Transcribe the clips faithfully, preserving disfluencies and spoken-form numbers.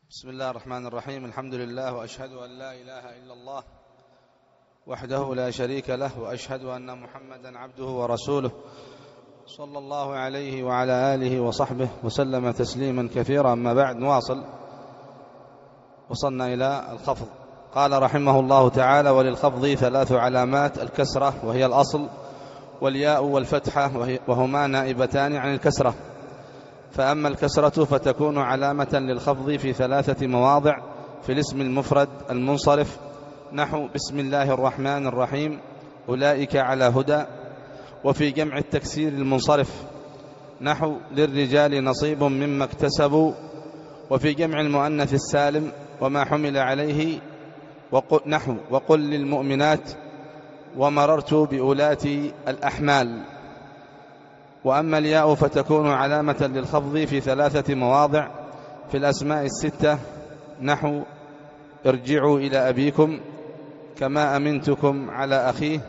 بسم الله الرحمن الرحيم. الحمد لله، وأشهد أن لا إله إلا الله وحده لا شريك له، وأشهد أن محمدا عبده ورسوله صلى الله عليه وعلى آله وصحبه وسلم تسليما كثيرا. أما بعد، نواصل. وصلنا إلى الخفض. قال رحمه الله تعالى: وللخفض ثلاث علامات: الكسرة وهي الأصل، والياء والفتحة وهما نائبتان عن الكسرة. فأما الكسرة فتكون علامة للخفض في ثلاثة مواضع: في الاسم المفرد المنصرف نحو بسم الله الرحمن الرحيم أولئك على هدى، وفي جمع التكسير المنصرف نحو للرجال نصيب مما اكتسبوا، وفي جمع المؤنث السالم وما حمل عليه وقل نحو وقل للمؤمنات ومررت بأولات الأحمال. وأما الياء فتكون علامة للخفض في ثلاثة مواضع: في الأسماء الستة نحو ارجعوا إلى أبيكم كما أمنتكم على أخيه،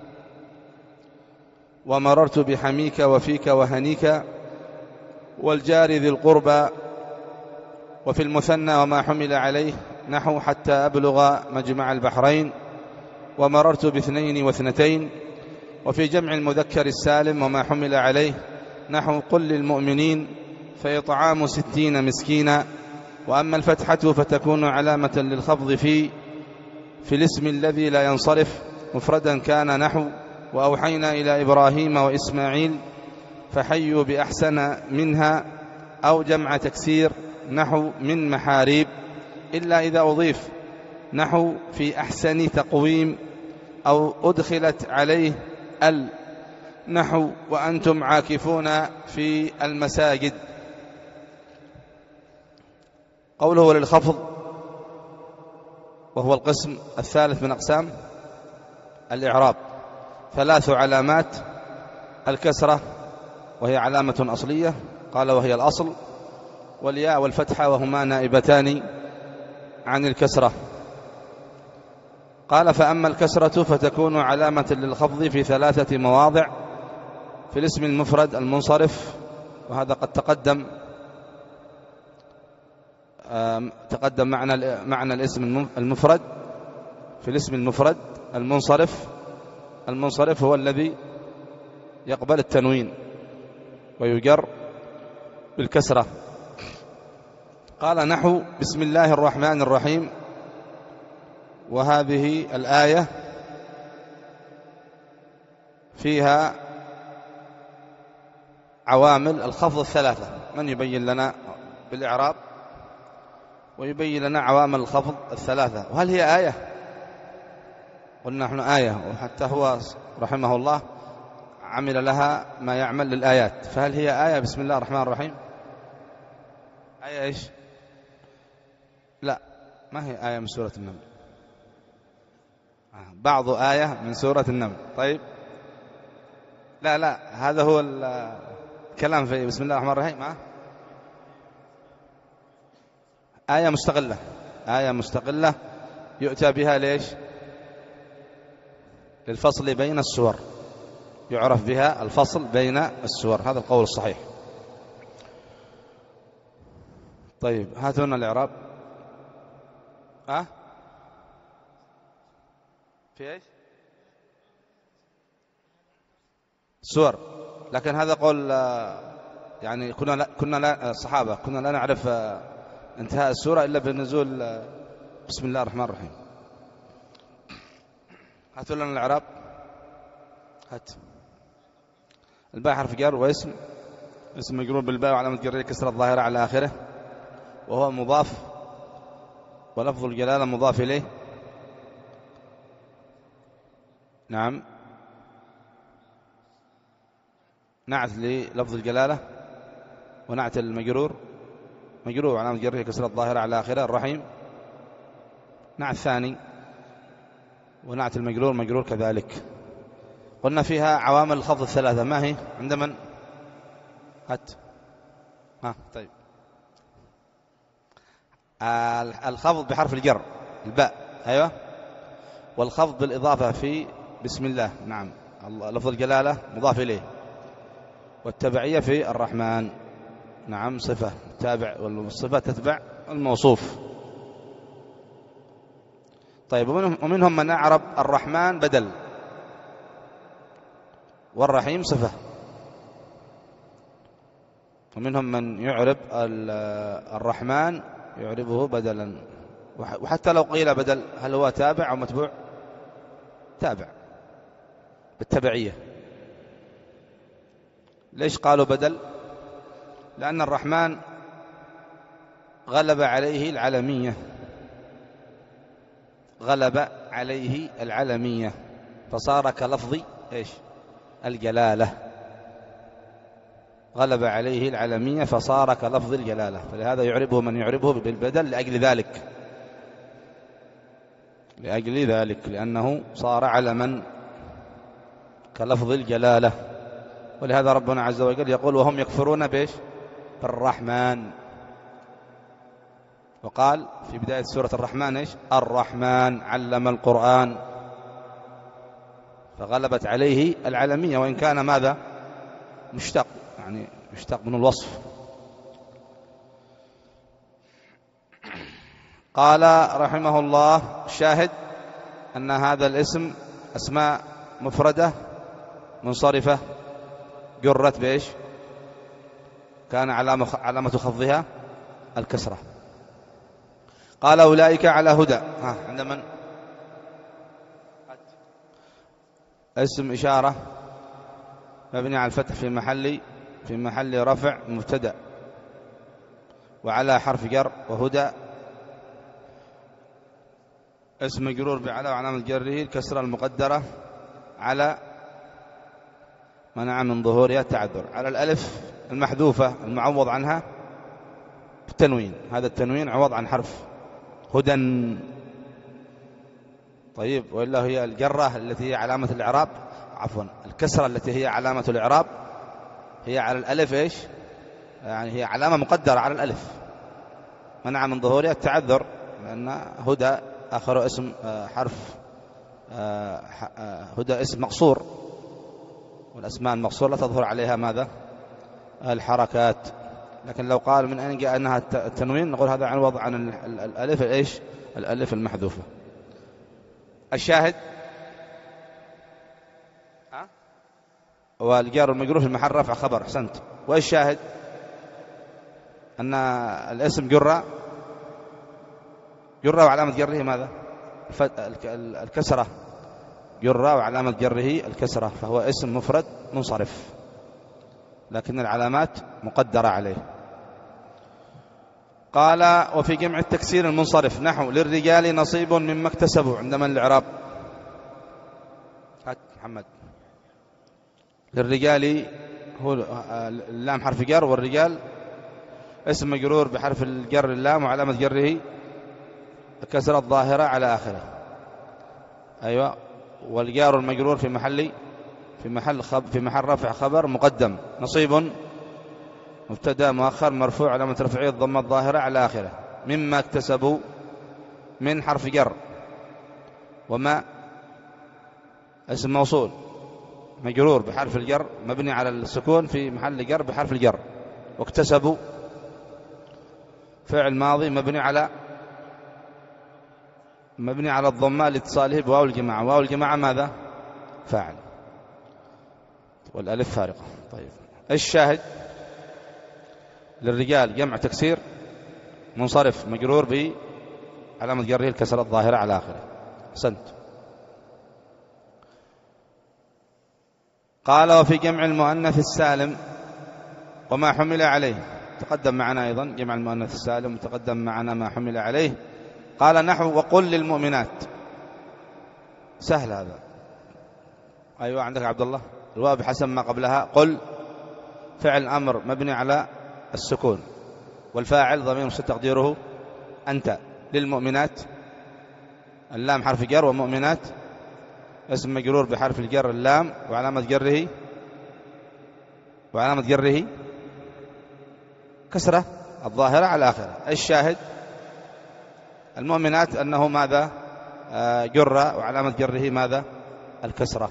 ومررت بحميك وفيك وهنيك، والجار ذي القربى. وفي المثنى وما حمل عليه نحو حتى أبلغ مجمع البحرين، ومررت باثنين واثنتين. وفي جمع المذكر السالم وما حمل عليه نحو قل للمؤمنين فإطعام ستين مسكينا. وأما الفتحة فتكون علامة للخفض في في الاسم الذي لا ينصرف مفردا كان نحو وأوحينا إلى إبراهيم وإسماعيل فحيوا بأحسن منها، أو جمع تكسير نحو من محاريب، إلا إذا أضيف نحو في أحسن تقويم، أو أدخلت عليه ال نحو وأنتم عاكفون في المساجد. قوله للخفض وهو القسم الثالث من أقسام الإعراب: ثلاث علامات: الكسرة وهي علامة أصلية، قال وهي الأصل، والياء والفتحة وهما نائبتان عن الكسرة. قال: فأما الكسرة فتكون علامة للخفض في ثلاثة مواضع: في الاسم المفرد المنصرف، وهذا قد تقدم تقدم معنى معنى الاسم المفرد. في الاسم المفرد المنصرف، المنصرف هو الذي يقبل التنوين ويجر بالكسرة. قال نحو بسم الله الرحمن الرحيم، وهذه الآية فيها عوامل الخفض الثلاثة. من يبين لنا بالإعراب ويبين لنا عوامل الخفض الثلاثة؟ وهل هي آية؟ قلنا نحن آية، وحتى هو رحمه الله عمل لها ما يعمل للآيات. فهل هي آية بسم الله الرحمن الرحيم؟ آية إيش؟ لا، ما هي آية من سورة النمل، بعض آية من سورة النمل. طيب، لا لا هذا هو الكلام في بسم الله الرحمن الرحيم. ها؟ آية مستقلة، آية مستقلة يؤتى بها ليش؟ للفصل بين السور، يعرف بها الفصل بين السور، هذا القول الصحيح. طيب، هاتوا لنا الإعراب. ها؟ في ايش؟ سور. لكن هذا قول يعني كنا لا كنا لا الصحابة كنا لا نعرف انتهاء السورة إلا بنزول بسم الله الرحمن الرحيم. هاتوا لنا الإعراب. هات. الباء حرف جر، واسم اسم مجرور بالباء وعلامة جره كسرة الظاهرة على آخره، وهو مضاف، ولفظ الجلالة مضاف إليه. نعم، نعت للفظ الجلالة، ونعت المجرور مجرور علامة جره كسرة الظاهرة على آخره. الرحيم نعت ثاني، ونعت المجرور مجرور كذلك. قلنا فيها عوامل الخفض الثلاثة. ما هي عند من؟ هات. ها طيب، الخفض بحرف الجر الباء، أيوة، والخفض بالإضافة في بسم الله، نعم، لفظ الجلالة مضاف إليه، والتبعية في الرحمن، نعم، صفة تابع، والصفة تتبع الموصوف. طيب ومنهم, ومنهم من أعرب الرحمن بدل والرحيم صفة، ومنهم من يعرب الرحمن يعربه بدلا، وحتى لو قيل بدل هل هو تابع أو متبوع؟ تابع بالتبعية. ليش قالوا بدل؟ لأن الرحمن غلب عليه العلمية، غلب عليه العلمية فصار كلفظ إيش؟ الجلالة. غلب عليه العلمية فصار كلفظ الجلالة، فلهذا يعربه من يعربه بالبدل لأجل ذلك، لأجل ذلك لأنه صار علما كلفظ الجلالة. ولهذا ربنا عز وجل يقول وهم يكفرون بإيش؟ بالرحمن. وقال في بداية سورة الرحمن إيش؟ الرحمن علم القرآن، فغلبت عليه العلمية وإن كان ماذا؟ مشتق، يعني مشتق من الوصف. قال رحمه الله الشاهد أن هذا الاسم أسماء مفردة منصرفة جرت بإيش؟ كان علامة علامة خفضها الكسرة. قال أولئك على هدى. ها عند من؟ اسم إشارة مبني على الفتح في محل في محل رفع مبتدأ، وعلى حرف جر، وهدى اسم مجرور بعلى وعلامة جره الكسرة المقدرة على منع من ظهورها التعذر، على الألف المحذوفة المعوض عنها بالتنوين، هذا التنوين عوض عن حرف هدى. طيب وإلا هي الجرة التي هي علامة الإعراب، عفوا الكسرة التي هي علامة الإعراب هي على الألف إيش؟ يعني هي علامة مقدرة على الألف منع من ظهورها التعذر، لأن هدى آخر اسم حرف هدى اسم مقصور، والأسماء المقصورة لا تظهر عليها ماذا؟ الحركات. لكن لو قال من أين جاء أنها التنوين نقول هذا عن وضع عن الألف إيش؟ الألف المحذوفة. الشاهد ها والجار المجرور في محل رفع خبر. أحسنت. والشاهد أن الاسم جرة جرة وعلامة جره ماذا؟ الكسرة. جرة وعلامة جره الكسرة، فهو اسم مفرد منصرف لكن العلامات مقدرة عليه. قال وفي جمع التكسير المنصرف نحو للرجال نصيب مما اكتسبوا. عندما الإعراب هات محمد للرجال هو اللام حرف جر، والرجال اسم مجرور بحرف الجر اللام وعلامة جره الكسرة الظاهرة على آخره. أيوة. والجار المجرور في محل في محل خب في محل رفع خبر مقدم. نصيب مبتدا مؤخر مرفوع علامة رفعه الضمة الظاهرة على آخره. مما اكتسبوا من حرف جر، وما اسم موصول مجرور بحرف الجر مبني على السكون في محل جر بحرف الجر. واكتسبوا فعل ماضي مبني على مبني على الضمة لاتصاله بواو الجماعة. واو الجماعة ماذا؟ فاعل، والألف فارقة. طيب الشاهد للرجال جمع تكسير منصرف مجرور بعلامة جره الكسرة الظاهرة على آخره. أحسنت. قال وفي جمع المؤنث السالم وما حمل عليه. تقدم معنا أيضا جمع المؤنث السالم، وتقدم معنا ما حمل عليه. قال نحو وقل للمؤمنات. سهل هذا. أيوة عندك عبد الله. الواو بحسب ما قبلها. قل فعل أمر مبني على السكون، والفاعل ضمير مستتر تقديره أنت. للمؤمنات اللام حرف جر، ومؤمنات اسم مجرور بحرف الجر اللام وعلامة جره وعلامة جره كسرة الظاهرة على آخره. الشاهد المؤمنات أنه ماذا؟ جرة وعلامة جره ماذا؟ الكسرة.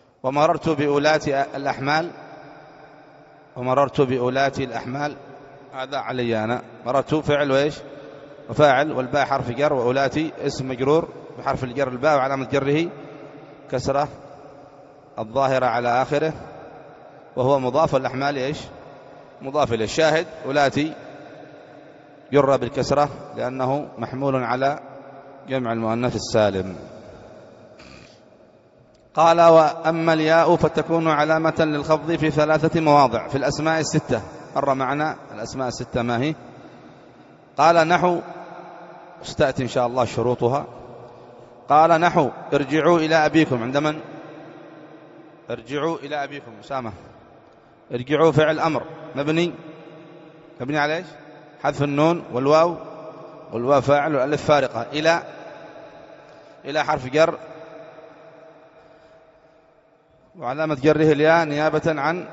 ومررت بأولات الأحمال ومررت بأولات الأحمال هذا علي أنا. مررت فعل وإيش وفاعل، والباء حرف جر، وأولاتي اسم مجرور بحرف الجر الباء وعلامة جره كسرة الظاهرة على آخره، وهو مضاف، والأحمال إيش مضاف إليه. الشاهد أولاتي جر بالكسرة لأنه محمول على جمع المؤنث السالم. قال وأما الياء فتكون علامة للخفض في ثلاثة مواضع في الأسماء الستة. مر معنا الأسماء الستة ما هي؟ قال نحو، ستأتي إن شاء الله شروطها. قال نحو ارجعوا إلى أبيكم. عند من؟ ارجعوا إلى أبيكم. أسامة. ارجعوا فعل أمر مبني مبني على إيش؟ حذف النون والواو، والواو فاعل والألف فارقة. إلى إلى حرف جر وعلامة جره الياء نيابة عن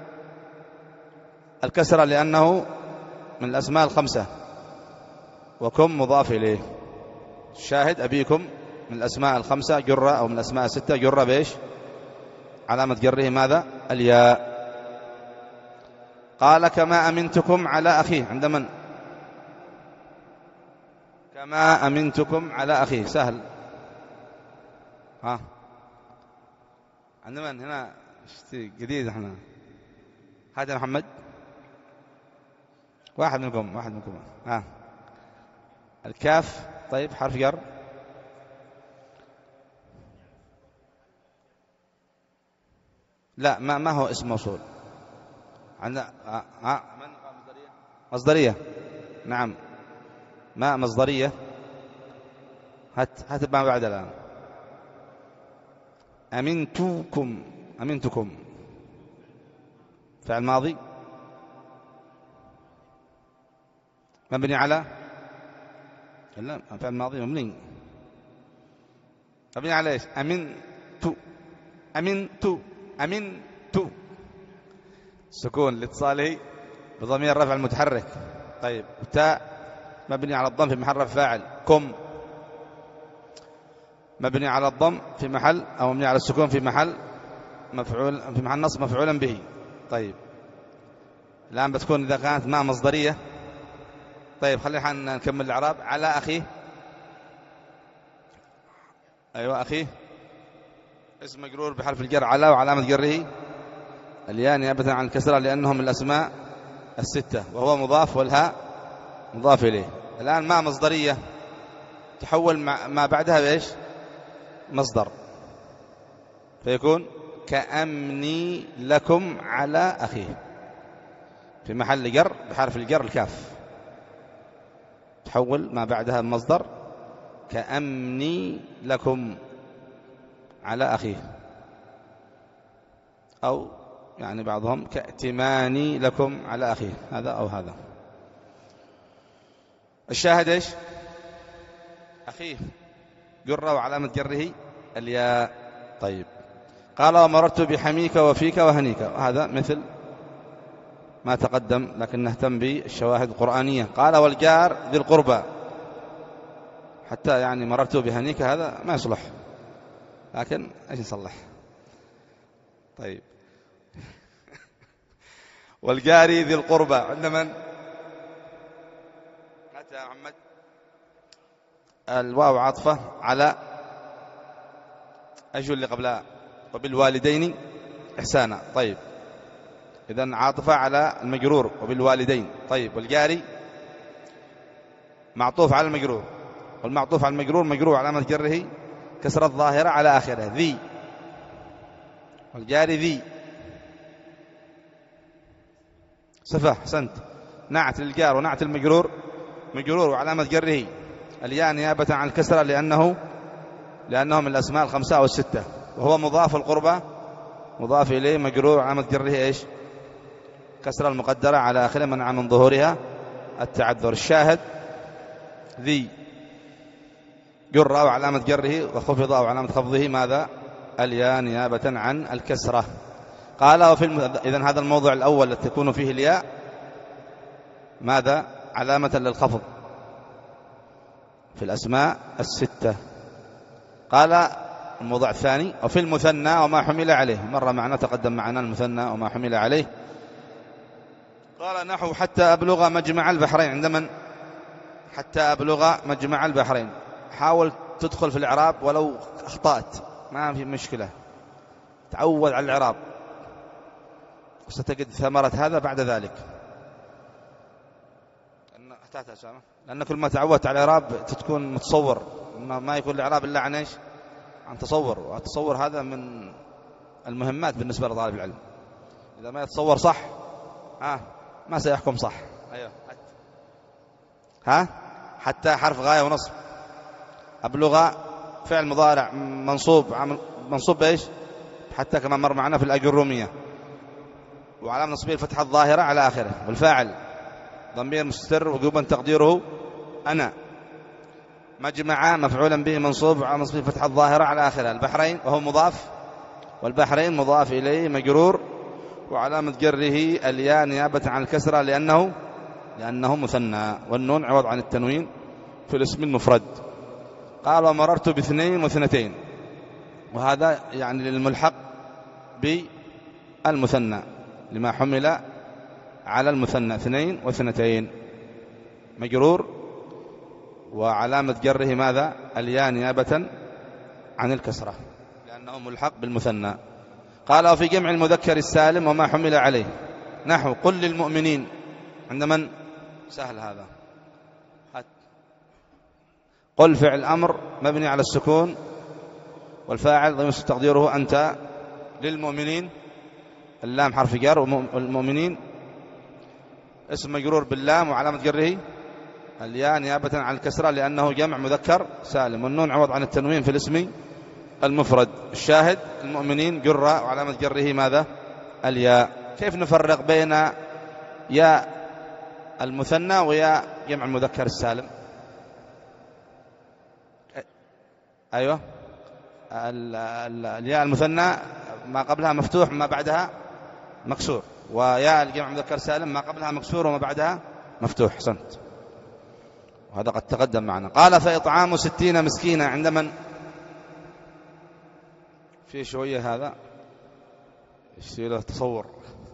الكسرة لأنه من الأسماء الخمسة، وكم مضاف إليه. الشاهد أبيكم من الأسماء الخمسة جرة، أو من الأسماء الستة جرة بإيش؟ علامة جره ماذا؟ الياء. قال كما أمنتكم على أخيه. عند من؟ كما أمنتكم على أخيه. سهل. ها عند من هنا؟ جديد احنا. هذا محمد واحد منكم واحد منكم ها. الكاف طيب حرف جر. لا ما ما هو اسم موصول. عندنا ها, ها. من مصدرية؟ مصدرية نعم. ما مصدرية. هات هات ما بعد الآن. أمنتكم أمنتكم فعل ماضي مبني على لا فعل ماضي مبني مبني على ايش؟ أمنت أمنت أمنت سكون لاتصاله بضمير رفع المتحرك. طيب تاء مبني على الضم في محل فاعل. كم مبني على الضم في محل أو مبني على السكون في محل مفعول في محل نصب مفعولا به. طيب الآن بتكون إذا كانت ما مصدرية. طيب خلينا نكمل الإعراب. على أخيه. أيوة أخيه اسم مجرور بحرف الجر على، وعلامة جره الياء نيابة عن الكسرة لأنهم من الأسماء الستة، وهو مضاف والهاء مضاف إليه. الآن ما مصدرية تحول ما بعدها بإيش؟ مصدر، فيكون كأمني لكم على أخيه في محل جر بحرف الجر الكاف. تحول ما بعدها مصدر كأمني لكم على أخيه، أو يعني بعضهم كأتماني لكم على أخيه. هذا أو هذا. الشاهد إيش؟ أخيه جر وعلامة جره الياء. طيب قال ومررت بحميك وفيك وهنيك. هذا مثل ما تقدم لكن نهتم بالشواهد القرآنية. قال والجار ذي القربى. حتى يعني مررت بهنيك هذا ما يصلح، لكن ايش نصلح؟ طيب والجاري ذي القربى عند من؟ متى يا محمد؟ الواو عاطفة على أجل اللي قبلها وبالوالدين إحسانا. طيب إذن عاطفة على المجرور وبالوالدين. طيب والجاري معطوف على المجرور، والمعطوف على المجرور مجرور علامة جره كسرة ظاهرة على آخره ذي. والجاري ذي صفة. حسنت. نعت للجار ونعت المجرور مجرور وعلامة جره الياء نيابة عن الكسرة لأنه لأنه من الأسماء الخمسة أو الستة، وهو مضاف القربة مضاف إليه مجرور علامة جره إيش؟ كسرة المقدرة على آخره منع من ظهورها التعذر. الشاهد ذي جر وعلامة جره وخفض وعلامة خفضه ماذا؟ الياء نيابة عن الكسرة. قال وفي الم... إذن هذا الموضع الأول الذي تكون فيه الياء ماذا؟ علامة للخفض في الأسماء الستة. قال الموضع الثاني وفي المثنى وما حمل عليه. مر معنا تقدم معنا المثنى وما حمل عليه. قال نحو حتى أبلغ مجمع البحرين. عند من؟ حتى أبلغ مجمع البحرين. حاول تدخل في الإعراب ولو أخطأت ما في مشكلة، تعود على الإعراب وستجد ثمرة هذا بعد ذلك. لأن كل ما تعودت على الإعراب تكون متصور، ما يكون الإعراب إلا عن إيش؟ عن تصور، والتصور هذا من المهمات بالنسبة لطالب العلم. إذا ما يتصور صح ها ما سيحكم صح. أيوة. ها حتى حرف غاية ونصب. أبلغ فعل مضارع منصوب، منصوب بإيش؟ حتى كما مر معنا في الأجرومية، وعلامة نصبه الفتحة الظاهرة على آخره. والفاعل ضمير مستتر وجوبا تقديره أنا. مجمع مفعولا به منصوب وعلامة نصبه الفتحة الظاهرة على آخره. البحرين وهو مضاف، والبحرين مضاف إليه مجرور وعلامة جره الياء نيابة عن الكسرة لأنه لأنه مثنى، والنون عوض عن التنوين في الاسم المفرد. قال ومررت باثنين واثنتين، وهذا يعني للملحق بالمثنى لما حمل على المثنى. اثنين واثنتين مجرور وعلامة جره ماذا؟ الياء نيابة عن الكسرة لأنه ملحق بالمثنى. قال وفي جمع المذكر السالم وما حمل عليه. نحو قل للمؤمنين. عند من؟ سهل هذا. قل فعل أمر مبني على السكون، والفاعل ضمير تقديره أنت. للمؤمنين اللام حرف جر، والمؤمنين اسم مجرور باللام وعلامة جره الياء نيابة عن الكسرة لأنه جمع مذكر سالم، والنون عوض عن التنوين في الاسم المفرد. الشاهد المؤمنين جر وعلامة جره ماذا؟ الياء. كيف نفرق بين ياء المثنى وياء جمع المذكر السالم؟ أيوة، الياء المثنى ما قبلها مفتوح ما بعدها مكسور، وياء الجمع المذكر السالم ما قبلها مكسور وما بعدها مفتوح. حسنت، وهذا قد تقدم معنا. قال فإطعام ستين مسكينة. عند من؟ في شوية هذا يصير له تصور.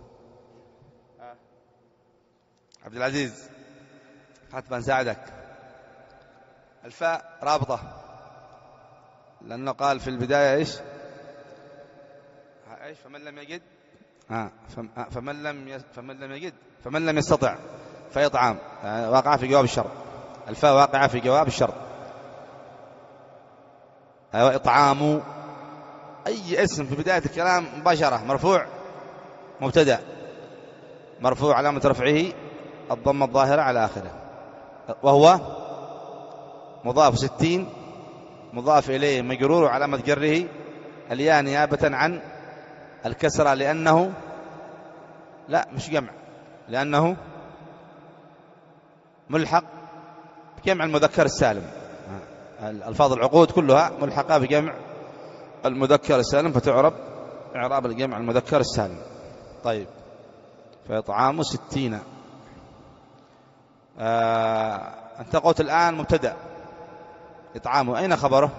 عبد العزيز حتى بنساعدك. الفاء رابطة، لأنه قال في البداية إيش؟ إيش؟ فمن لم يجد ها فمن لم يس... فمن لم يجد فمن لم يستطع فيطعام. يعني واقعة في جواب الشرط. الفاء واقعة في جواب الشرط. أيوة، إطعام أي اسم في بداية الكلام مباشرة مرفوع مبتدأ مرفوع علامة رفعه الضمة الظاهرة على آخره، وهو مضاف. ستين مضاف إليه مجرور وعلامة جره الياء نيابة عن الكسرة لأنه لا مش جمع، لأنه ملحق بجمع المذكر السالم. الألفاظ العقود كلها ملحقة بجمع المذكر السالم فتعرب إعراب الجمع المذكر السالم. طيب، فإطعام ستين. آه أنت قلت الآن مبتدأ إطعامه، أين خبره؟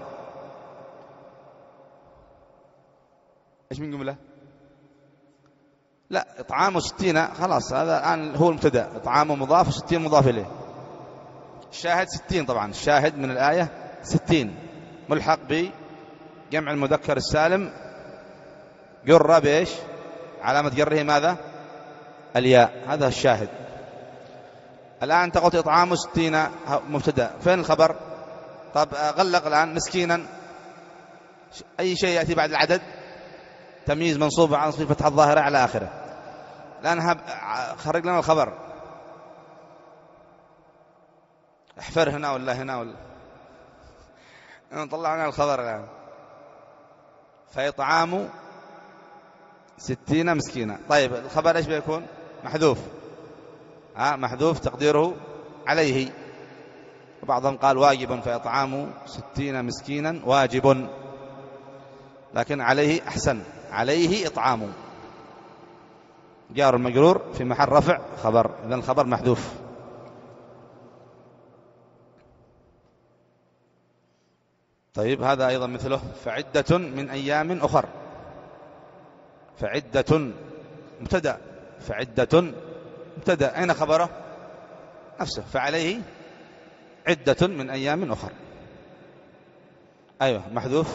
إيش من جملة؟ لا، إطعامه ستين خلاص، هذا الآن هو المبتدأ. إطعامه مضاف وستين مضاف إليه. الشاهد ستين، طبعا الشاهد من الآية ستين ملحق بجمع المذكر السالم جر بإيش؟ علامة جره ماذا؟ الياء. هذا الشاهد. الآن أنت قلت إطعام ستين مبتدأ، فين الخبر؟ طب غلق الآن مسكينا، أي شيء يأتي بعد العدد تمييز منصوب عن صفة فتحة الظاهرة على آخره. الآن خرج لنا الخبر، احفر هنا ولا هنا ولا نطلع لنا الخبر الآن. فإطعام ستين مسكينة. طيب الخبر إيش بيكون؟ محذوف. ها محذوف تقديره عليه، وبعضهم قال واجب، فإطعام ستين مسكينا واجب، لكن عليه أحسن، عليه إطعام جار المجرور في محل رفع خبر، إذن الخبر محذوف. طيب هذا أيضا مثله. فعدة من أيام أخر. فعدة مبتدأ، فعدة مبتدأ، أين خبره؟ نفسه، فعليه عدة من أيام أخر. أيوة محذوف،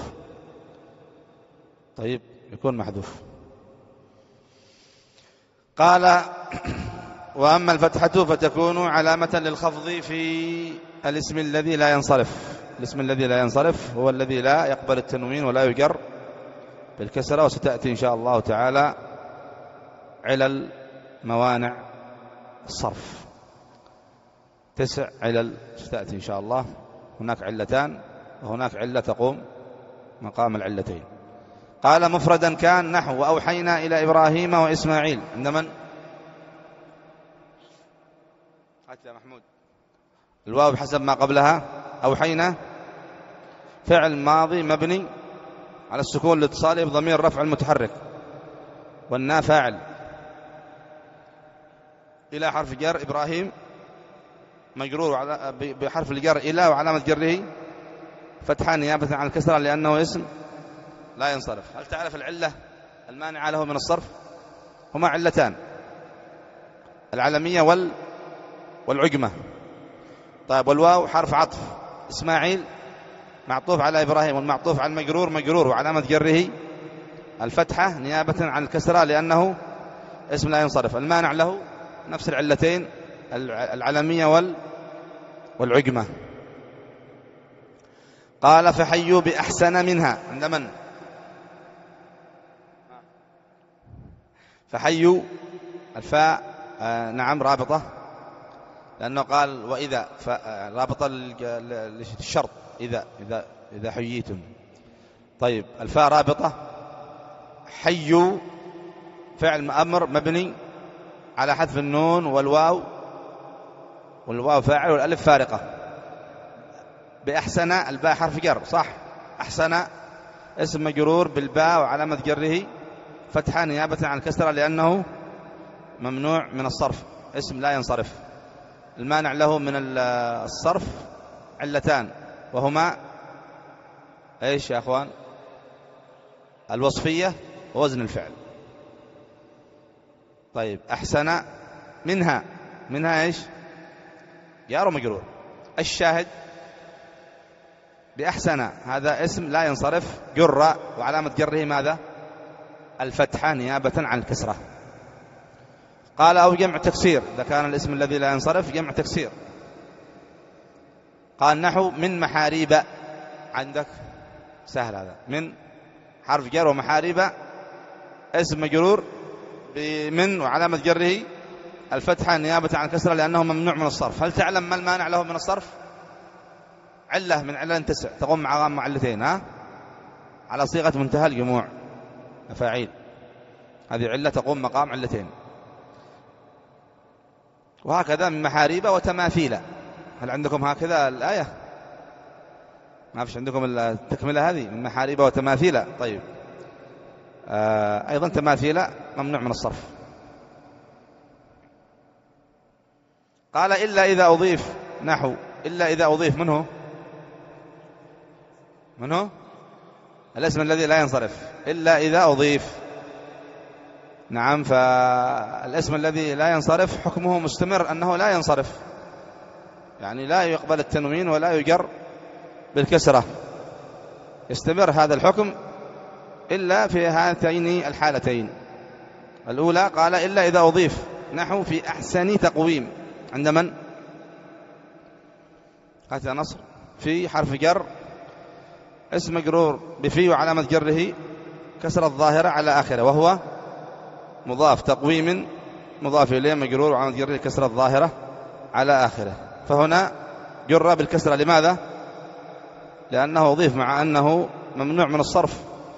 طيب يكون محذوف. قال وأما الفتحة فتكون علامة للخفض في الاسم الذي لا ينصرف. الاسم الذي لا ينصرف هو الذي لا يقبل التنوين ولا يجر بالكسرة، وستأتي إن شاء الله تعالى علل موانع الصرف، تسع علل ستأتي إن شاء الله. هناك علتان وهناك علة تقوم مقام العلتين. قال مفردا كان نحو وأوحينا إلى إبراهيم وإسماعيل. عند من؟ هات يا محمود. الواو بحسب ما قبلها. أوحينا فعل ماضي مبني على السكون لاتصاله بضمير رفع المتحرك، والنا فاعل، إلى حرف جر، إبراهيم مجرور بحرف الجر إلى وعلامة جره فتحة نيابة عن الكسرة لأنه اسم لا ينصرف. هل تعرف العلة المانعة له من الصرف؟ هما علتان، العلمية وال والعجمة. طيب والواو حرف عطف، إسماعيل معطوف على إبراهيم، والمعطوف على المجرور مجرور وعلامة جره الفتحة نيابة عن الكسرة لأنه اسم لا ينصرف. المانع له نفس العلتين، العلمية وال والعجمة. قال فحيوا بأحسن منها. عند من؟ فحيوا الفاء آه نعم رابطة، لأنه قال وإذا رابطة للشرط، إذا إذا إذا حييتم. طيب الفاء رابطة. حيوا فعل أمر مبني على حذف النون والواو، والواو فاعل والألف فارقة. بأحسن الباء حرف جر، صح؟ أحسن اسم مجرور بالباء وعلامة جره فتحة نيابة عن الكسرة لأنه ممنوع من الصرف، اسم لا ينصرف. المانع له من الصرف علتان، وهما ايش يا اخوان؟ الوصفية ووزن الفعل. طيب أحسن منها، منها ايش؟ جار ومجرور. الشاهد بأحسن هذا اسم لا ينصرف، جر وعلامة جره ماذا؟ الفتحة نيابة عن الكسرة. قال أو جمع تكسير، إذا كان الاسم الذي لا ينصرف جمع تكسير. قال نحو من محاريب. عندك سهل هذا، من حرف جر ومحاريب اسم مجرور بمن وعلامة جره الفتحة نيابة عن الكسرة لأنه ممنوع من الصرف. هل تعلم ما المانع له من الصرف؟ علة من علل تسع تقوم مع علتين، ها على صيغة منتهى الجموع مفاعيل، هذه علة تقوم مقام علتين. وهكذا من محاريب وتماثيل. هل عندكم هكذا الآية؟ ما فيش عندكم التكملة هذه؟ من محاريب وتماثيل. طيب آه أيضا تماثيل ممنوع من الصرف. قال إلا إذا أضيف. نحو إلا إذا أضيف منه منه الاسم الذي لا ينصرف، إلا إذا أضيف. نعم، فالاسم الذي لا ينصرف حكمه مستمر أنه لا ينصرف، يعني لا يقبل التنوين ولا يجر بالكسرة، يستمر هذا الحكم إلا في هاتين الحالتين. الأولى قال إلا إذا أضيف، نحو في أحسن تقويم. عند من؟ هات يا نصر. في حرف جر اسم مجرور بفي وعلامة جره كسر الظاهرة على آخره، وهو مضاف، تقويم مضاف إليه مجرور وعلامة جره كسر الظاهرة على آخره. فهنا جر بالكسرة. لماذا؟ لأنه أضيف مع أنه ممنوع من الصرف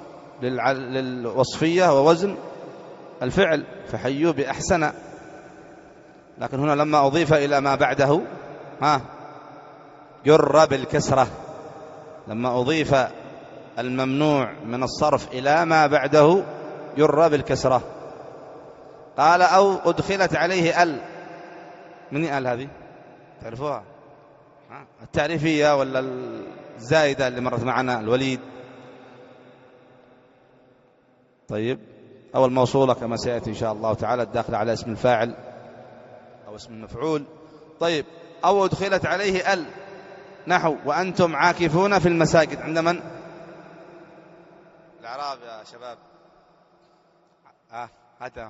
للوصفية ووزن الفعل، فحيوا بأحسن. لكن هنا لما أضيف إلى ما بعده ها جر بالكسرة. لما أضيف الممنوع من الصرف إلى ما بعده جر بالكسرة. قال أو أدخلت عليه ال. من ال هذه؟ تعرفوها؟ التعريفية ولا الزائدة اللي مرت معنا؟ الوليد. طيب، أو الموصولة كما سيأتي إن شاء الله تعالى، الداخل على اسم الفاعل واسم المفعول. طيب أو أدخلت عليه ال، نحو وأنتم عاكفون في المساجد، عند من؟ الإعراب يا شباب. آه هات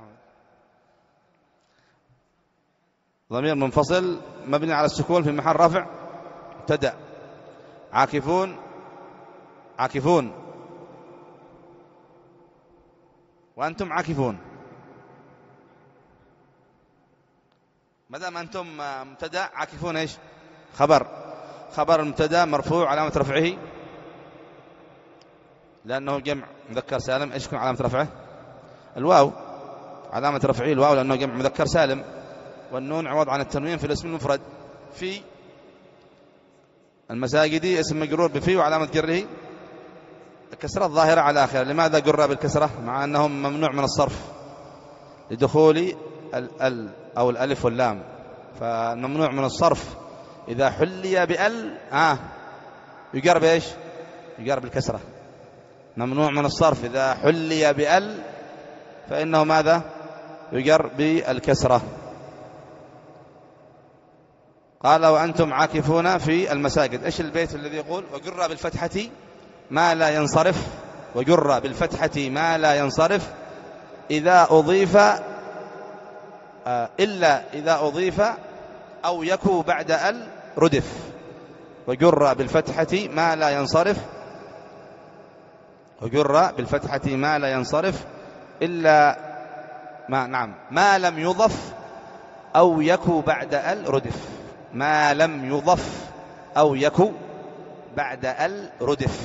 ضمير منفصل مبني على السكون في محل رفع مبتدأ. عاكفون، عاكفون وأنتم عاكفون. ما دام أنتم مبتدأ، عاكفون إيش؟ خبر. خبر المبتدأ مرفوع، علامة رفعه لأنه جمع مذكر سالم. إيش يكون علامة رفعه؟ الواو، علامة رفعه الواو لأنه جمع مذكر سالم، والنون عوض عن التنوين في الاسم المفرد. في المساجد اسم مجرور بفي، وعلامة جره الكسرة الظاهرة على آخره. لماذا جر بالكسرة مع أنه ممنوع من الصرف؟ لدخول ال أو الألف واللام، فممنوع من الصرف إذا حلي بأل آه يجر بإيش؟ يجر بالكسرة. ممنوع من الصرف إذا حلي بأل فإنه ماذا؟ يجر بالكسرة. قال وأنتم عاكفون في المساجد. إيش البيت الذي يقول وجر بالفتحة ما لا ينصرف؟ وجر بالفتحة ما لا ينصرف إذا أضيف آه إلا إذا أضيف أو يكو بعد ال ردف. وجر بالفتحة ما لا ينصرف، وجر بالفتحة ما لا ينصرف إلا ما نعم ما لم يضف أو يكو بعد ال ردف. ما لم يضف أو يكو بعد ال ردف.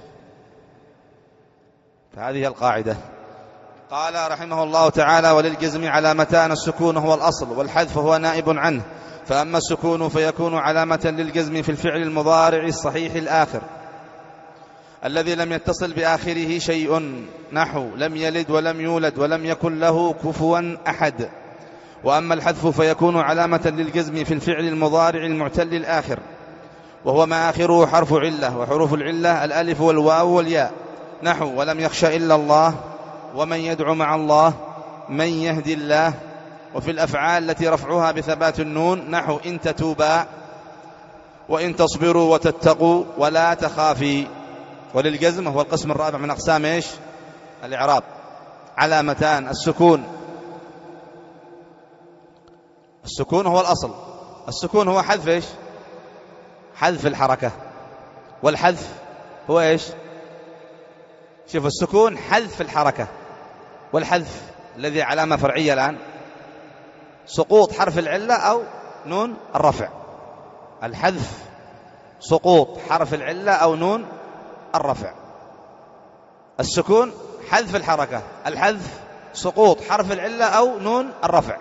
فهذه القاعدة. قال رحمه الله تعالى وللجزم علامتان، السكون هو الأصل والحذف هو نائب عنه. فأما السكون فيكون علامة للجزم في الفعل المضارع الصحيح الآخر الذي لم يتصل بآخره شيء، نحو لم يلد ولم يولد ولم يكن له كفوا أحد. وأما الحذف فيكون علامة للجزم في الفعل المضارع المعتل الآخر وهو ما آخره حرف علة، وحروف العلة الألف والواو والياء، نحو ولم يخش إلا الله، ومن يدعو مع الله، من يهدي الله. وفي الأفعال التي رفعها بثبات النون، نحو إن تتوبا، وإن تصبروا وتتقوا ولا تخافي. وللجزم هو القسم الرابع من أقسام إيش؟ الإعراب. علامتان، السكون. السكون هو الأصل. السكون هو حذف إيش؟ حذف الحركة. والحذف هو إيش؟ شوف السكون حذف الحركة، والحذف الذي علامة فرعية الآن سقوط حرف العلة أو نون الرفع. الحذف سقوط حرف العلة أو نون الرفع. السكون حذف الحركة، الحذف سقوط حرف العلة أو نون الرفع.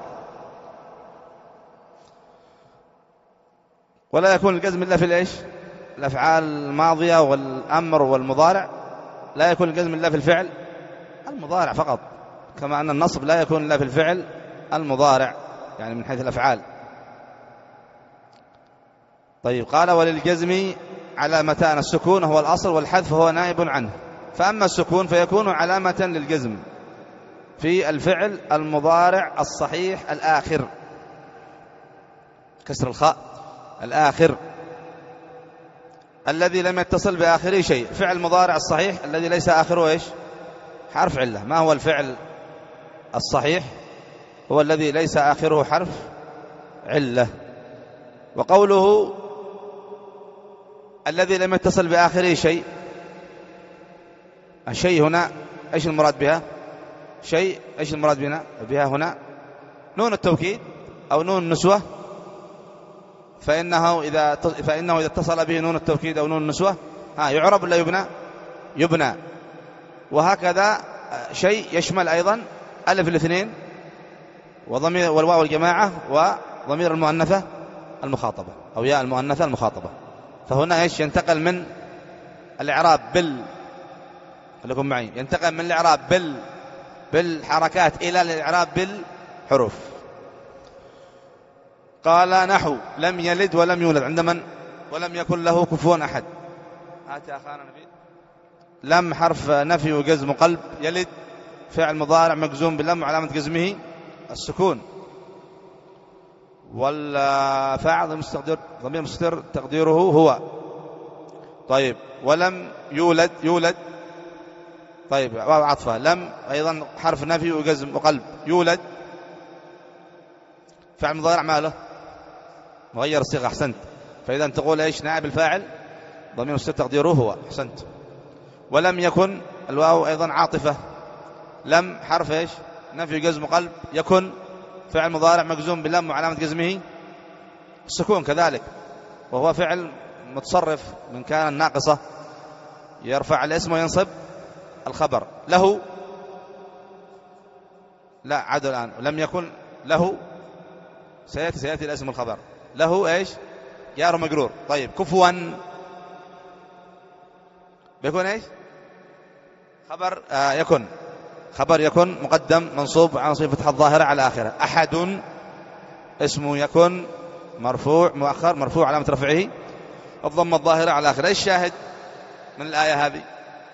ولا يكون الجزم إلا في الإيش؟ الأفعال الماضية والأمر والمضارع. لا يكون الجزم إلا في الفعل المضارع فقط، كما أن النصب لا يكون إلا في الفعل المضارع، يعني من حيث الأفعال. طيب قال وللجزم علامتان، السكون هو الأصل والحذف هو نائب عنه. فأما السكون فيكون علامة للجزم في الفعل المضارع الصحيح الآخر، كسر الخاء الآخر الذي لم يتصل بآخره شيء. فعل مضارع الصحيح الذي ليس آخره إيش؟ حرف علة. ما هو الفعل الصحيح؟ هو الذي ليس آخره حرف علة. وقوله الذي لم يتصل بآخره شيء، الشيء هنا إيش المراد بها؟ شيء إيش المراد بنا بها هنا؟ نون التوكيد أو نون النسوة، فإنه إذا فإنه إذا اتصل به نون التوكيد أو نون النسوة ها يعرب ولا يبنى؟ يبنى. وهكذا شيء يشمل أيضا ألف الاثنين وضمير والواو الجماعة وضمير المؤنثة المخاطبة أو ياء المؤنثة المخاطبة. فهنا إيش؟ ينتقل من الإعراب بال خليكم معي ينتقل من الإعراب بال بالحركات إلى الإعراب بالحروف. قال نحو لم يلد ولم يولد، عند من؟ ولم يكن له كفوا أحد. هات يا أخانا نبيل. لم حرف نفي وجزم قلب، يلد فعل مضارع مجزوم باللم وعلامة جزمه السكون. والفاعل ضمير مستتر ضمير مستتر تقديره هو. طيب ولم يولد يولد طيب واو عطفة. لم أيضا حرف نفي وجزم وقلب. يولد فعل مضارع ماله مغير الصيغة. أحسنت. فإذا تقول إيش نائب الفاعل ضمير مستتر تقديره هو. أحسنت. ولم يكن الواو أيضا عاطفة. لم حرف إيش نفي جزم وقلب. يكن فعل مضارع مجزوم بلم وعلامة جزمه السكون كذلك، وهو فعل متصرف من كان الناقصة يرفع الاسم وينصب الخبر. له لا عاد الآن لم يكن له سيأتي سيأتي الاسم والخبر. له إيش جار مجرور. طيب كفوا بيكون إيش خبر آه يكن خبر يكن مقدم منصوب على صفة فتحة الظاهرة على آخره. أحد اسمه يكن مرفوع مؤخر مرفوع علامة رفعه الضمة الظاهرة على آخره. الشاهد من الآية هذه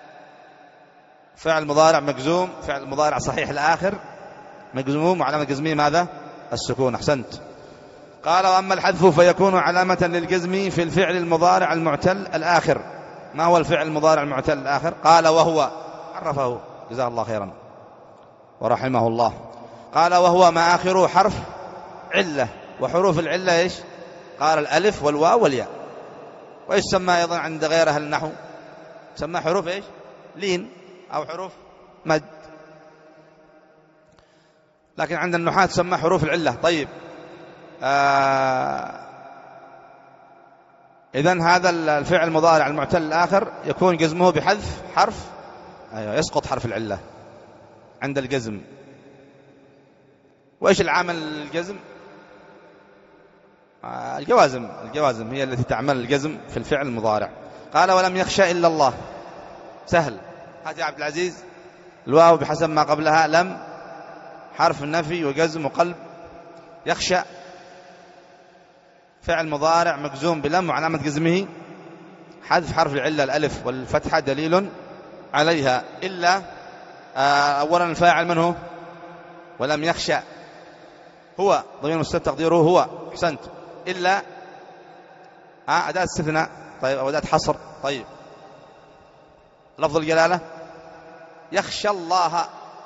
فعل مضارع مجزوم فعل مضارع صحيح الآخر مجزوم وعلامة جزمه ماذا السكون. أحسنت. قال وأما الحذف فيكون علامة للجزم في الفعل المضارع المعتل الآخر. ما هو الفعل المضارع المعتل الآخر؟ قال وهو عرفه جزاه الله خيرا ورحمه الله. قال وهو ما آخره حرف علة. وحروف العلة إيش؟ قال الألف والواو والياء. وإيش سمى أيضا عند غير أهل النحو؟ سمى حروف إيش لين أو حروف مد، لكن عند النحاة سمى حروف العلة. طيب آه إذن هذا الفعل المضارع المعتل الآخر يكون جزمه بحذف حرف أيوة يسقط حرف العلة عند الجزم. وإيش العامل الجزم؟ آه الجوازم الجوازم هي التي تعمل الجزم في الفعل المضارع. قال ولم يخشى إلا الله. سهل. هات يا عبد العزيز. الواو بحسب ما قبلها لم حرف النفي وجزم وقلب. يخشى فعل مضارع مجزوم بلم وعلامة جزمه حذف حرف العلة الألف والفتحة دليل عليها. إلا أولا الفاعل من هو؟ ولم يخشى هو ضمير مستتر تقديره هو. أحسنت. إلا آه أداة استثناء. طيب أو أداة حصر. طيب لفظ الجلالة يخشى الله.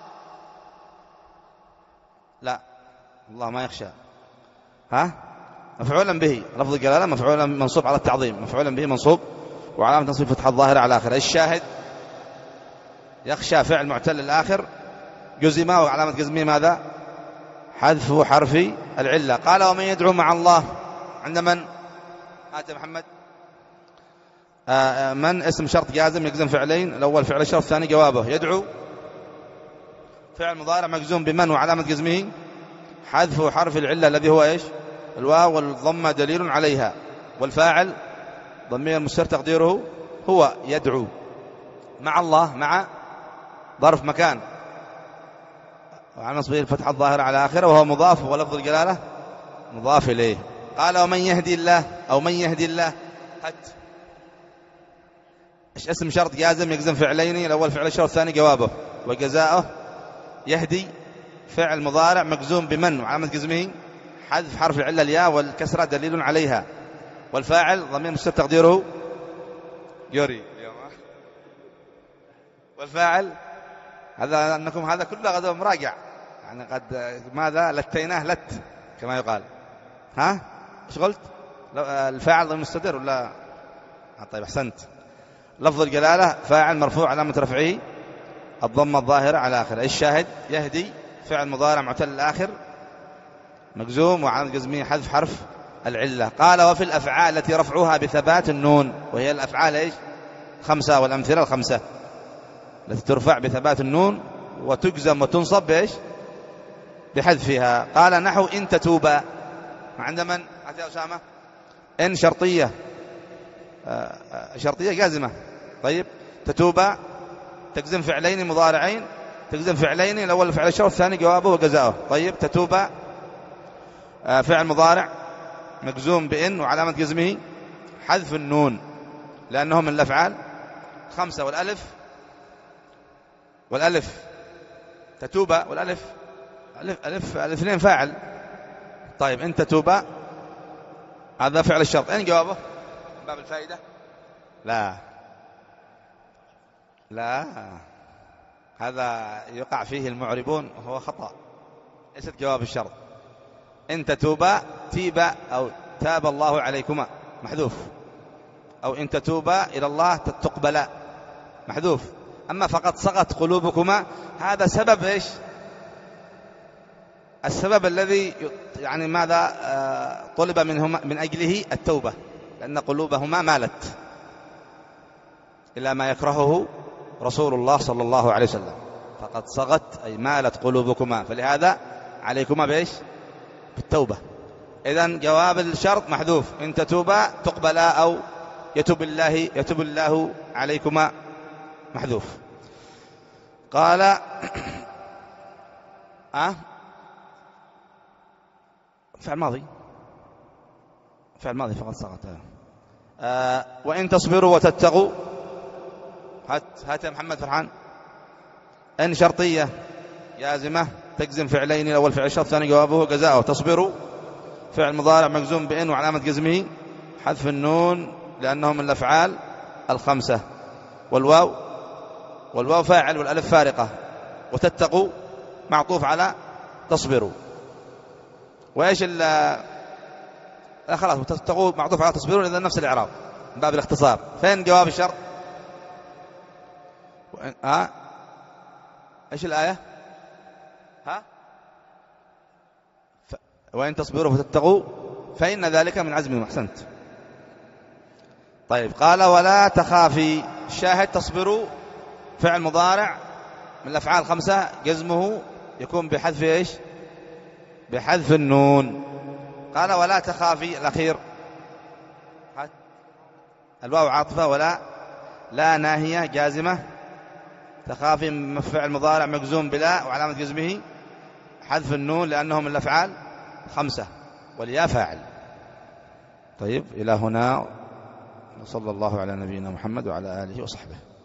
لا الله ما يخشى. ها مفعولا به لفظ الجلالة مفعولا منصوب على التعظيم مفعولا به منصوب وعلامة نصب فتحة الظاهرة على آخره. الشاهد يخشى فعل معتل الآخر جزم وعلامة جزمه ماذا حذف حرف العلة. قال ومن يدعو مع الله عند من؟ هات محمد. آه من اسم شرط جازم يجزم فعلين. الأول فعل الشرط الثاني جوابه. يدعو فعل مضارع مجزوم بمن وعلامة جزمه حذف حرف العلة الذي هو إيش الواو والضمة دليل عليها. والفاعل ضمير مستتر تقديره هو يدعو. مع الله مع ظرف مكان وعلى نصبه الفتحة الظاهرة على آخره وهو مضاف ولفظ الجلالة مضاف إليه. قال ومن يهدي الله أو من يهدي الله. هات إيش اسم شرط جازم يجزم فعلين. الأول فعل الشرط الثاني جوابه. وجزاؤه يهدي فعل مضارع مجزوم بمن وعلامة جزمه حذف حرف العلة الياء والكسرة دليل عليها. والفاعل ضمير مستتر تقديره يوري. والفاعل هذا أنكم هذا كله غدا مراجع يعني قد ماذا لتيناه لت كما يقال. ها ايش قلت؟ الفاعل ضمير مستتر ولا؟ طيب أحسنت. لفظ الجلالة فاعل مرفوع علامة رفعه الضمة الظاهرة على آخره. الشاهد يهدي فعل مضارع معتل الآخر مجزوم وعلامة جزمه حذف حرف العلة. قال وفي الأفعال التي رفعها بثبات النون وهي الأفعال إيش خمسة والأمثلة الخمسة التي ترفع بثبات النون وتجزم وتنصب بإيش بحذفها. قال نحو إن تتوبا. عند من؟ حتى يا أسامة. إن شرطية شرطية جازمة. طيب تتوبا تجزم فعلين مضارعين تجزم فعلين الأول فعل الشرط الثاني جوابه وجزاؤه. طيب تتوبا فعل مضارع مجزوم بإن وعلامة جزمه حذف النون لأنه من الأفعال خمسة. والألف والألف تتوبا والألف ألف ألف الاثنين فاعل. طيب إن تتوبا هذا فعل الشرط. أين جوابه؟ باب الفائدة؟ لا لا، هذا يقع فيه المعربون وهو خطأ، ليست جواب الشرط. إن تتوبا تيبا أو تاب الله عليكما محذوف، أو إن تتوبا إلى الله تقبلا محذوف. أما فقط صغت قلوبكما هذا سبب إيش؟ السبب الذي يعني ماذا طلب منهما من أجله التوبة، لأن قلوبهما مالت إلى ما يكرهه رسول الله صلى الله عليه وسلم. فقد صغت أي مالت قلوبكما، فلهذا عليكما بإيش؟ بالتوبة. إذن جواب الشرط محذوف، إن تتوبا تقبلا أو يتوب الله يتوب الله عليكما محذوف. قال أه فعل ماضي، فعل ماضي فقط سقط. آه وإن تصبروا وتتقوا، هات هات يا محمد فرحان. إن شرطية جازمة تجزم فعلين، الأول فعل الشرط، ثاني جوابه جزاؤه. تصبروا فعل مضارع مجزوم بإن وعلامة جزمه حذف النون لأنه من الأفعال الخمسة، والواو والواو فاعل والألف فارقة، وتتقوا معطوف على تصبروا. وإيش ال لا خلاص تتقوا معطوف على تصبروا، إذا نفس الإعراب من باب الاختصار. فين جواب الشرط؟ ها إيش الآية؟ ها ف... وإن تصبروا وتتقوا فإن ذلك من عزم. أحسنت. طيب قال ولا تخافي، الشاهد تصبروا فعل مضارع من الأفعال الخمسة جزمه يكون بحذف إيش؟ بحذف النون. قال ولا تخافي الأخير الواو عاطفة، ولا لا ناهية جازمة، تخافي فعل مضارع مجزوم بلا وعلامة جزمه حذف النون لأنه من الأفعال خمسة، والياء فاعل. طيب إلى هنا، وصلى الله على نبينا محمد وعلى آله وصحبه.